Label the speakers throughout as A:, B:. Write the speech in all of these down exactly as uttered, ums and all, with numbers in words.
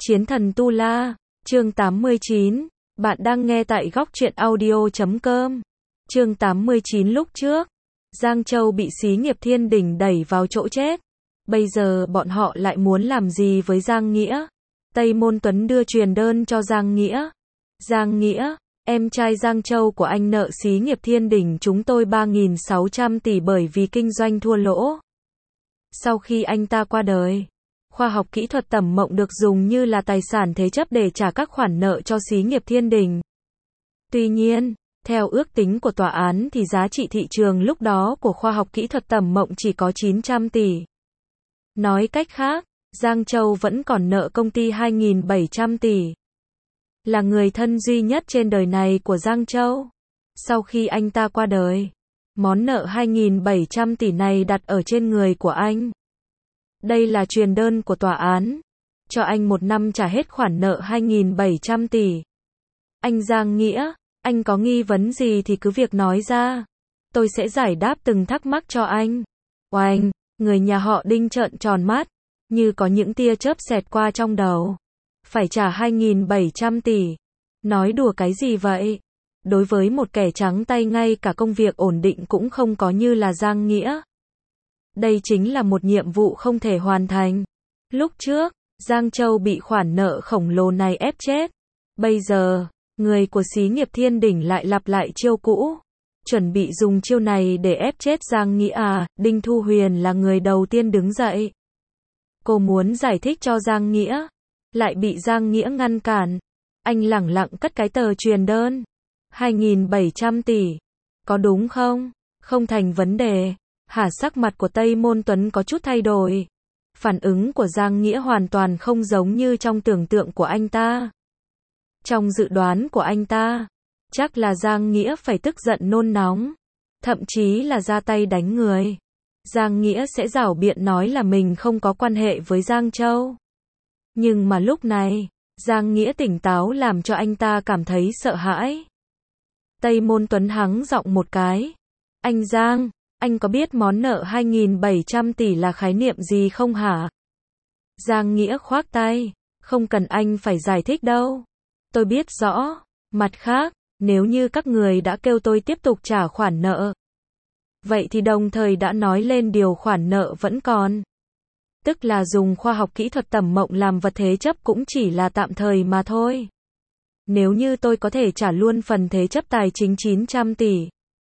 A: Chiến thần Tu La, chương tám mươi chín, bạn đang nghe tại góc truyện audio chấm com. Chương tám mươi chín lúc trước, Giang Châu bị xí nghiệp Thiên Đình đẩy vào chỗ chết. Bây giờ bọn họ lại muốn làm gì với Giang Nghĩa? Tây Môn Tuấn đưa truyền đơn cho Giang Nghĩa. Giang Nghĩa, em trai Giang Châu của anh nợ xí nghiệp Thiên Đình chúng tôi ba nghìn sáu trăm tỷ bởi vì kinh doanh thua lỗ. Sau khi anh ta qua đời, khoa học kỹ thuật Tẩm Mộng được dùng như là tài sản thế chấp để trả các khoản nợ cho xí nghiệp Thiên Đình. Tuy nhiên, theo ước tính của tòa án thì giá trị thị trường lúc đó của khoa học kỹ thuật Tẩm Mộng chỉ có chín trăm tỷ. Nói cách khác, Giang Châu vẫn còn nợ công ty hai nghìn bảy trăm tỷ. Là người thân duy nhất trên đời này của Giang Châu. Sau khi anh ta qua đời, món nợ hai nghìn bảy trăm tỷ này đặt ở trên người của anh. Đây là truyền đơn của tòa án. Cho anh một năm trả hết khoản nợ hai nghìn bảy trăm tỷ. Anh Giang Nghĩa, anh có nghi vấn gì thì cứ việc nói ra. Tôi sẽ giải đáp từng thắc mắc cho anh. Oanh, người nhà họ Đinh trợn tròn mắt, như có những tia chớp xẹt qua trong đầu. Phải trả hai nghìn bảy trăm tỷ. Nói đùa cái gì vậy? Đối với một kẻ trắng tay ngay cả công việc ổn định cũng không có như là Giang Nghĩa. Đây chính là một nhiệm vụ không thể hoàn thành. Lúc trước, Giang Châu bị khoản nợ khổng lồ này ép chết. Bây giờ, người của xí nghiệp Thiên Đình lại lặp lại chiêu cũ. Chuẩn bị dùng chiêu này để ép chết Giang Nghĩa à? Đinh Thu Huyền là người đầu tiên đứng dậy. Cô muốn giải thích cho Giang Nghĩa, lại bị Giang Nghĩa ngăn cản. Anh lẳng lặng cất cái tờ truyền đơn. hai nghìn bảy trăm tỷ. Có đúng không? Không thành vấn đề. Hả, sắc mặt của Tây Môn Tuấn có chút thay đổi. Phản ứng của Giang Nghĩa hoàn toàn không giống như trong tưởng tượng của anh ta. Trong dự đoán của anh ta, chắc là Giang Nghĩa phải tức giận nôn nóng, thậm chí là ra tay đánh người. Giang Nghĩa sẽ giảo biện nói là mình không có quan hệ với Giang Châu. Nhưng mà lúc này, Giang Nghĩa tỉnh táo làm cho anh ta cảm thấy sợ hãi. Tây Môn Tuấn hắng giọng một cái. Anh Giang, anh có biết món nợ hai nghìn bảy trăm tỷ là khái niệm gì không hả? Giang Nghĩa khoác tay. Không cần anh phải giải thích đâu. Tôi biết rõ. Mặt khác, nếu như các người đã kêu tôi tiếp tục trả khoản nợ, vậy thì đồng thời đã nói lên điều khoản nợ vẫn còn. Tức là dùng khoa học kỹ thuật Tẩm Mộng làm vật thế chấp cũng chỉ là tạm thời mà thôi. Nếu như tôi có thể trả luôn phần thế chấp tài chính chín trăm tỷ,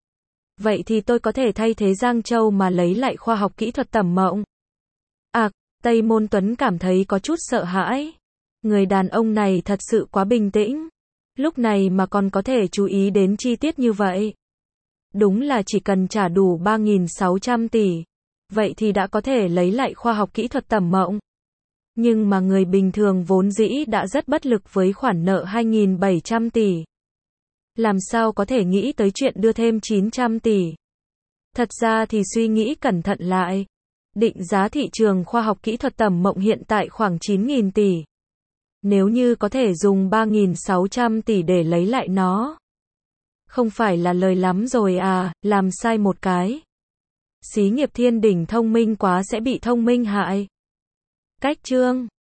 A: vậy thì tôi có thể thay thế Giang Châu mà lấy lại khoa học kỹ thuật Tẩm Mộng. À, Tây Môn Tuấn cảm thấy có chút sợ hãi. Người đàn ông này thật sự quá bình tĩnh. Lúc này mà còn có thể chú ý đến chi tiết như vậy. Đúng là chỉ cần trả đủ ba nghìn sáu trăm tỷ, vậy thì đã có thể lấy lại khoa học kỹ thuật Tẩm Mộng. Nhưng mà người bình thường vốn dĩ đã rất bất lực với khoản nợ hai nghìn bảy trăm tỷ. Làm sao có thể nghĩ tới chuyện đưa thêm chín trăm tỷ. Thật ra thì suy nghĩ cẩn thận lại, định giá thị trường khoa học kỹ thuật Tẩm Mộng hiện tại khoảng chín nghìn tỷ. Nếu như có thể dùng ba nghìn sáu trăm tỷ để lấy lại nó, không phải là lời lắm rồi à? Làm sai một cái, xí nghiệp Thiên Đình thông minh quá sẽ bị thông minh hại. Cách chương